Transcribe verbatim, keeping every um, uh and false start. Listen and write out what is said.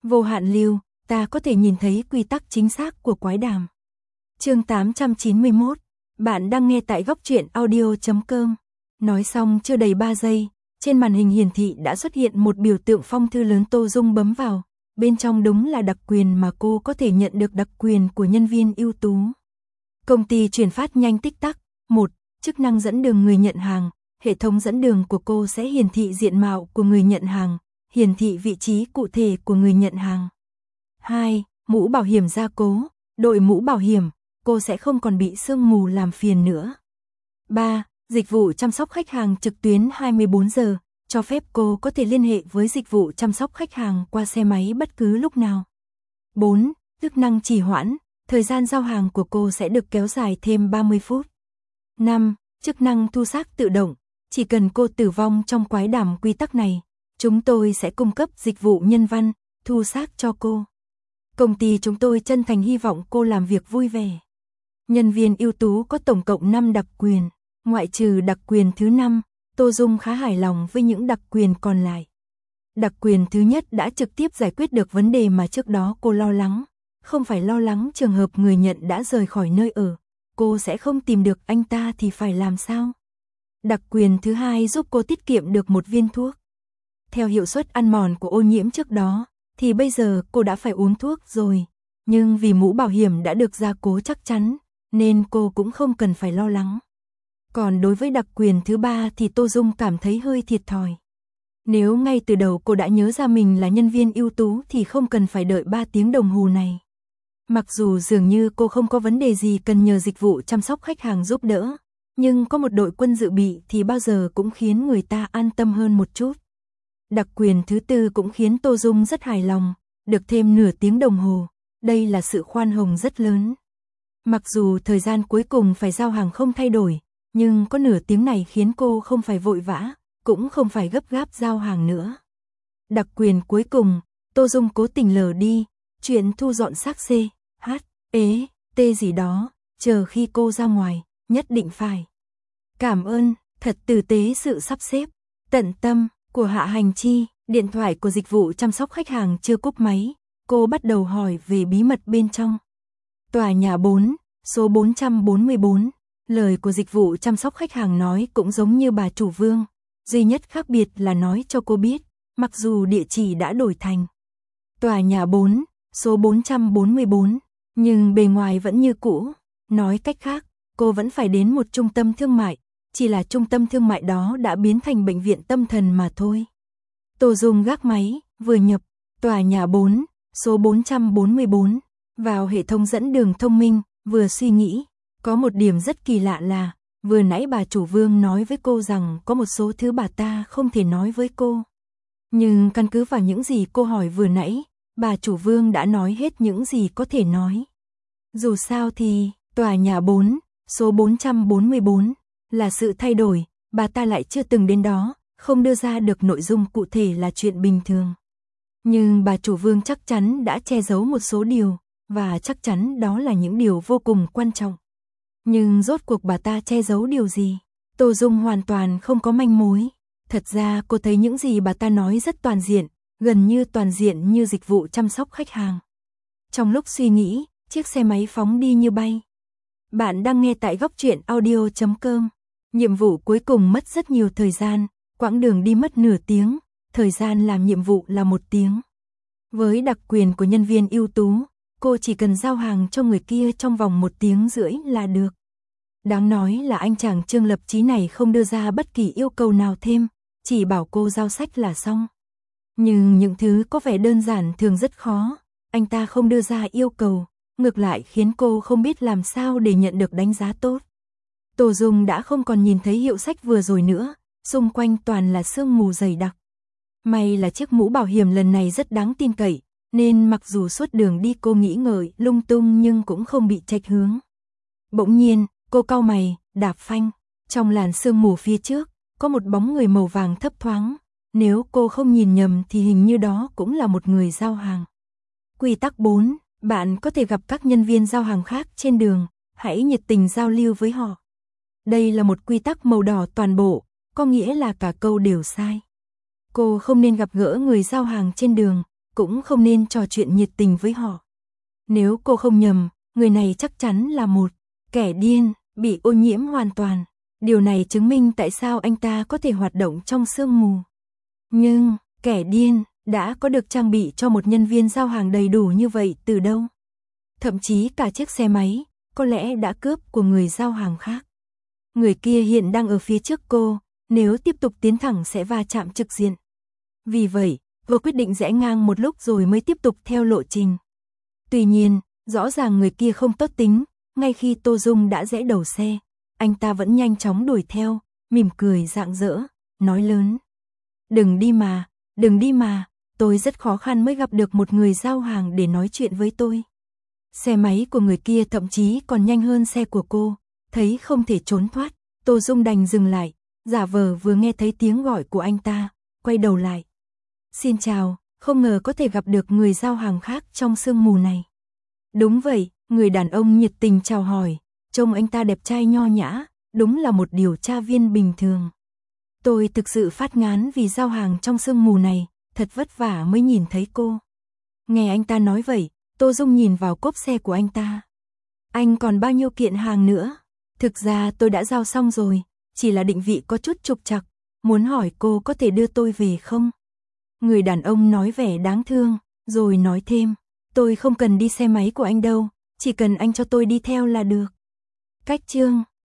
Vô hạn lưu, ta có thể nhìn thấy quy tắc chính xác của quái đàm. Chương tám trăm chín mươi mốt, bạn đang nghe tại góc truyện audio chấm com. Nói xong chưa đầy ba giây, trên màn hình hiển thị đã xuất hiện một biểu tượng phong thư lớn. Tô Dung bấm vào, bên trong đúng là đặc quyền mà cô có thể nhận được, đặc quyền của nhân viên ưu tú. Công ty chuyển phát nhanh tích tắc. một. Chức năng dẫn đường người nhận hàng. Hệ thống dẫn đường của cô sẽ hiển thị diện mạo của người nhận hàng, hiển thị vị trí cụ thể của người nhận hàng. hai. Mũ bảo hiểm gia cố. Đội mũ bảo hiểm, cô sẽ không còn bị sương mù làm phiền nữa. ba. Dịch vụ chăm sóc khách hàng trực tuyến hai mươi bốn giờ, cho phép cô có thể liên hệ với dịch vụ chăm sóc khách hàng qua xe máy bất cứ lúc nào. bốn. Chức năng trì hoãn, thời gian giao hàng của cô sẽ được kéo dài thêm ba mươi phút. năm. Chức năng thu xác tự động, chỉ cần cô tử vong trong quái đàm quy tắc này, chúng tôi sẽ cung cấp dịch vụ nhân văn, thu xác cho cô. Công ty chúng tôi chân thành hy vọng cô làm việc vui vẻ. Nhân viên ưu tú có tổng cộng năm đặc quyền, ngoại trừ đặc quyền thứ năm, Tô Dung khá hài lòng với những đặc quyền còn lại. Đặc quyền thứ nhất đã trực tiếp giải quyết được vấn đề mà trước đó cô lo lắng, không phải lo lắng trường hợp người nhận đã rời khỏi nơi ở, cô sẽ không tìm được anh ta thì phải làm sao? Đặc quyền thứ hai giúp cô tiết kiệm được một viên thuốc. Theo hiệu suất ăn mòn của ô nhiễm trước đó, thì bây giờ cô đã phải uống thuốc rồi, nhưng vì mũ bảo hiểm đã được gia cố chắc chắn, nên cô cũng không cần phải lo lắng. Còn đối với đặc quyền thứ ba thì Tô Dung cảm thấy hơi thiệt thòi. Nếu ngay từ đầu cô đã nhớ ra mình là nhân viên ưu tú thì không cần phải đợi ba tiếng đồng hồ này. Mặc dù dường như cô không có vấn đề gì cần nhờ dịch vụ chăm sóc khách hàng giúp đỡ, nhưng có một đội quân dự bị thì bao giờ cũng khiến người ta an tâm hơn một chút. Đặc quyền thứ tư cũng khiến Tô Dung rất hài lòng, được thêm nửa tiếng đồng hồ, đây là sự khoan hồng rất lớn. Mặc dù thời gian cuối cùng phải giao hàng không thay đổi, nhưng có nửa tiếng này khiến cô không phải vội vã, cũng không phải gấp gáp giao hàng nữa. Đặc quyền cuối cùng, Tô Dung cố tình lờ đi, chuyện thu dọn xác C, H, ế, T gì đó, chờ khi cô ra ngoài, nhất định phải. Cảm ơn, thật tử tế sự sắp xếp, tận tâm của Hạ Hành Chi. Điện thoại của dịch vụ chăm sóc khách hàng chưa cúp máy, cô bắt đầu hỏi về bí mật bên trong. Tòa nhà bốn, số bốn trăm bốn mươi bốn, lời của dịch vụ chăm sóc khách hàng nói cũng giống như bà chủ Vương, duy nhất khác biệt là nói cho cô biết, mặc dù địa chỉ đã đổi thành tòa nhà bốn, số bốn trăm bốn mươi bốn, nhưng bề ngoài vẫn như cũ, nói cách khác, cô vẫn phải đến một trung tâm thương mại, chỉ là trung tâm thương mại đó đã biến thành bệnh viện tâm thần mà thôi. Tô Dung gác máy, vừa nhập tòa nhà bốn, số bốn trăm bốn mươi bốn, vào hệ thống dẫn đường thông minh, vừa suy nghĩ, có một điểm rất kỳ lạ là, vừa nãy bà chủ Vương nói với cô rằng có một số thứ bà ta không thể nói với cô. Nhưng căn cứ vào những gì cô hỏi vừa nãy, bà chủ Vương đã nói hết những gì có thể nói. Dù sao thì, tòa nhà bốn, số bốn trăm bốn mươi bốn, là sự thay đổi, bà ta lại chưa từng đến đó, không đưa ra được nội dung cụ thể là chuyện bình thường. Nhưng bà chủ Vương chắc chắn đã che giấu một số điều, và chắc chắn đó là những điều vô cùng quan trọng. Nhưng rốt cuộc bà ta che giấu điều gì? Tô Dung hoàn toàn không có manh mối. Thật ra cô thấy những gì bà ta nói rất toàn diện, gần như toàn diện như dịch vụ chăm sóc khách hàng. Trong lúc suy nghĩ, chiếc xe máy phóng đi như bay. Bạn đang nghe tại góc truyện audio chấm com. Nhiệm vụ cuối cùng mất rất nhiều thời gian, quãng đường đi mất nửa tiếng, thời gian làm nhiệm vụ là một tiếng. Với đặc quyền của nhân viên ưu tú, cô chỉ cần giao hàng cho người kia trong vòng một tiếng rưỡi là được. Đáng nói là anh chàng Trương Lập Chí này không đưa ra bất kỳ yêu cầu nào thêm, chỉ bảo cô giao sách là xong. Nhưng những thứ có vẻ đơn giản thường rất khó, anh ta không đưa ra yêu cầu, ngược lại khiến cô không biết làm sao để nhận được đánh giá tốt. Tô Dung đã không còn nhìn thấy hiệu sách vừa rồi nữa, xung quanh toàn là sương mù dày đặc. May là chiếc mũ bảo hiểm lần này rất đáng tin cậy, nên mặc dù suốt đường đi cô nghĩ ngợi lung tung nhưng cũng không bị chệch hướng. Bỗng nhiên, cô cau mày, đạp phanh, trong làn sương mù phía trước, có một bóng người màu vàng thấp thoáng, nếu cô không nhìn nhầm thì hình như đó cũng là một người giao hàng. Quy tắc bốn, bạn có thể gặp các nhân viên giao hàng khác trên đường, hãy nhiệt tình giao lưu với họ. Đây là một quy tắc màu đỏ toàn bộ, có nghĩa là cả câu đều sai. Cô không nên gặp gỡ người giao hàng trên đường, cũng không nên trò chuyện nhiệt tình với họ. Nếu cô không nhầm, người này chắc chắn là một kẻ điên, bị ô nhiễm hoàn toàn. Điều này chứng minh tại sao anh ta có thể hoạt động trong sương mù. Nhưng, kẻ điên đã có được trang bị cho một nhân viên giao hàng đầy đủ như vậy từ đâu? Thậm chí cả chiếc xe máy, có lẽ đã cướp của người giao hàng khác. Người kia hiện đang ở phía trước cô, nếu tiếp tục tiến thẳng sẽ va chạm trực diện. Vì vậy, cô quyết định rẽ ngang một lúc rồi mới tiếp tục theo lộ trình. Tuy nhiên, rõ ràng người kia không tốt tính, ngay khi Tô Dung đã rẽ đầu xe, anh ta vẫn nhanh chóng đuổi theo, mỉm cười rạng rỡ, nói lớn. Đừng đi mà, đừng đi mà, tôi rất khó khăn mới gặp được một người giao hàng để nói chuyện với tôi. Xe máy của người kia thậm chí còn nhanh hơn xe của cô, thấy không thể trốn thoát, Tô Dung đành dừng lại, giả vờ vừa nghe thấy tiếng gọi của anh ta, quay đầu lại. Xin chào, không ngờ có thể gặp được người giao hàng khác trong sương mù này. Đúng vậy, người đàn ông nhiệt tình chào hỏi, trông anh ta đẹp trai nho nhã, đúng là một điều tra viên bình thường. Tôi thực sự phát ngán vì giao hàng trong sương mù này, thật vất vả mới nhìn thấy cô. Nghe anh ta nói vậy, Tô Dung nhìn vào cốp xe của anh ta. Anh còn bao nhiêu kiện hàng nữa? Thực ra tôi đã giao xong rồi, chỉ là định vị có chút trục trặc, muốn hỏi cô có thể đưa tôi về không? Người đàn ông nói vẻ đáng thương, rồi nói thêm, tôi không cần đi xe máy của anh đâu, chỉ cần anh cho tôi đi theo là được. Cách chương